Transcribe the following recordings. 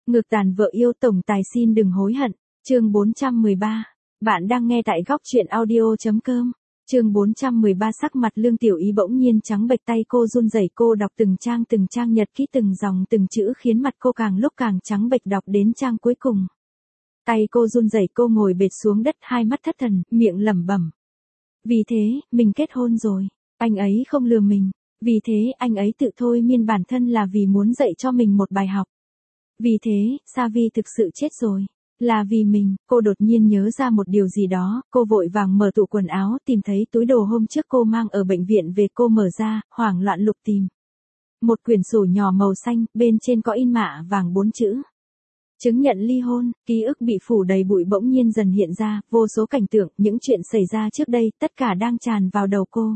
Ngược tàn vợ yêu tổng tài xin đừng hối hận. Chương 413. Bạn đang nghe tại góc truyện audio.com. Chương 413 sắc mặt Lương Tiểu Ý bỗng nhiên trắng bệch, tay cô run rẩy, cô đọc từng trang nhật ký, từng dòng từng chữ khiến mặt cô càng lúc càng trắng bệch, đọc đến trang cuối cùng. Tay cô run rẩy, cô ngồi bệt xuống đất, hai mắt thất thần, miệng lẩm bẩm. Vì thế, mình kết hôn rồi. Anh ấy không lừa mình. Vì thế, anh ấy tự thôi miên bản thân là vì muốn dạy cho mình một bài học. Vì thế, Savi thực sự chết rồi. Là vì mình. Cô đột nhiên nhớ ra một điều gì đó, cô vội vàng mở tủ quần áo, tìm thấy túi đồ hôm trước cô mang ở bệnh viện về, cô mở ra, hoảng loạn lục tìm. Một quyển sổ nhỏ màu xanh, bên trên có in mạ vàng 4 chữ. Chứng nhận ly hôn. Ký ức bị phủ đầy bụi bỗng nhiên dần hiện ra, vô số cảnh tượng, những chuyện xảy ra trước đây, tất cả đang tràn vào đầu cô.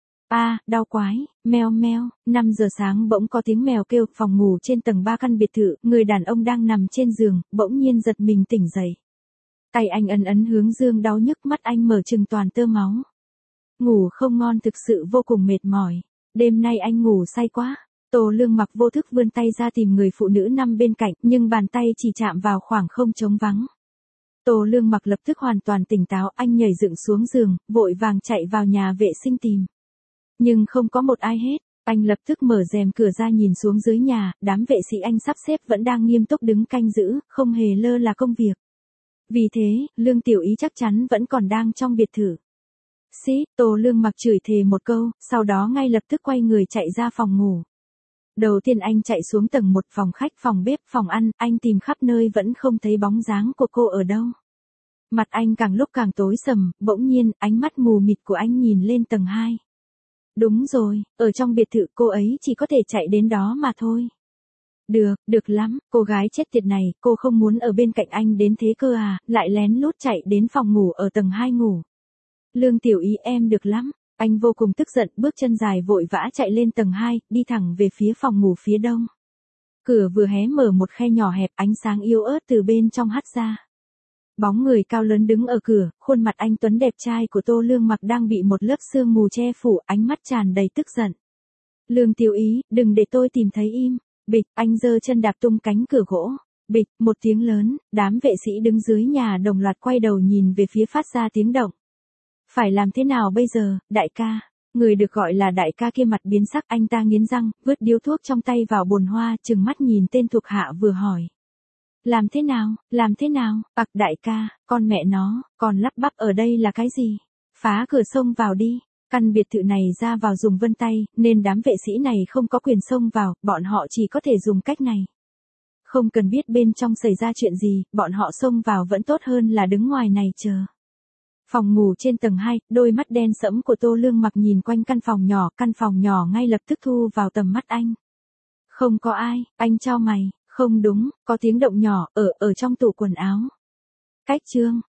Đau quái, meo meo. 5 giờ sáng bỗng có tiếng mèo kêu, phòng ngủ trên tầng 3 căn biệt thự, người đàn ông đang nằm trên giường, bỗng nhiên giật mình tỉnh dậy. Tay anh ấn hướng dương đau nhức, mắt anh mở trừng toàn tơ máu. Ngủ không ngon, thực sự vô cùng mệt mỏi. Đêm nay anh ngủ say quá. Tô Lương Mặc vô thức vươn tay ra tìm người phụ nữ nằm bên cạnh, nhưng bàn tay chỉ chạm vào khoảng không trống vắng. Tô Lương Mặc lập tức hoàn toàn tỉnh táo, anh nhảy dựng xuống giường, vội vàng chạy vào nhà vệ sinh tìm. Nhưng không có một ai hết. Anh lập tức mở rèm cửa ra nhìn xuống dưới nhà, đám vệ sĩ anh sắp xếp vẫn đang nghiêm túc đứng canh giữ, không hề lơ là công việc. Vì thế, Lương Tiểu Ý chắc chắn vẫn còn đang trong biệt thự. Tô Lương Mặc chửi thề một câu, sau đó ngay lập tức quay người chạy ra phòng ngủ. Đầu tiên anh chạy xuống tầng 1, phòng khách, phòng bếp, phòng ăn, anh tìm khắp nơi vẫn không thấy bóng dáng của cô ở đâu. Mặt anh càng lúc càng tối sầm, bỗng nhiên, ánh mắt mù mịt của anh nhìn lên tầng 2. Đúng rồi, ở trong biệt thự cô ấy chỉ có thể chạy đến đó mà thôi. Được lắm, cô gái chết tiệt này, cô không muốn ở bên cạnh anh đến thế cơ à, lại lén lút chạy đến phòng ngủ ở tầng 2 ngủ. Lương Tiểu Ý, em được lắm. Anh vô cùng tức giận, bước chân dài vội vã chạy lên tầng 2, đi thẳng về phía phòng ngủ phía đông. Cửa vừa hé mở một khe nhỏ hẹp, ánh sáng yếu ớt từ bên trong hắt ra. Bóng người cao lớn đứng ở cửa, khuôn mặt anh tuấn đẹp trai của Tô Lương Mặc đang bị một lớp sương mù che phủ, ánh mắt tràn đầy tức giận. Lương Tiểu Ý, đừng để tôi tìm thấy im. Bịch, anh giơ chân đạp tung cánh cửa gỗ. Bịch, một tiếng lớn, đám vệ sĩ đứng dưới nhà đồng loạt quay đầu nhìn về phía phát ra tiếng động. Phải làm thế nào bây giờ, đại ca? Người được gọi là đại ca kia mặt biến sắc, anh ta nghiến răng, vứt điếu thuốc trong tay vào bồn hoa, trừng mắt nhìn tên thuộc hạ vừa hỏi. Làm thế nào, đại ca, con mẹ nó, còn lắp bắp ở đây là cái gì? Phá cửa xông vào đi. Căn biệt thự này ra vào dùng vân tay, nên đám vệ sĩ này không có quyền xông vào, bọn họ chỉ có thể dùng cách này. Không cần biết bên trong xảy ra chuyện gì, bọn họ xông vào vẫn tốt hơn là đứng ngoài này chờ. Phòng ngủ trên tầng 2, đôi mắt đen sẫm của Tô Lương Mặc nhìn quanh căn phòng nhỏ ngay lập tức thu vào tầm mắt anh. Không có ai, anh chau mày, không đúng, có tiếng động nhỏ, ở trong tủ quần áo. Cách chương,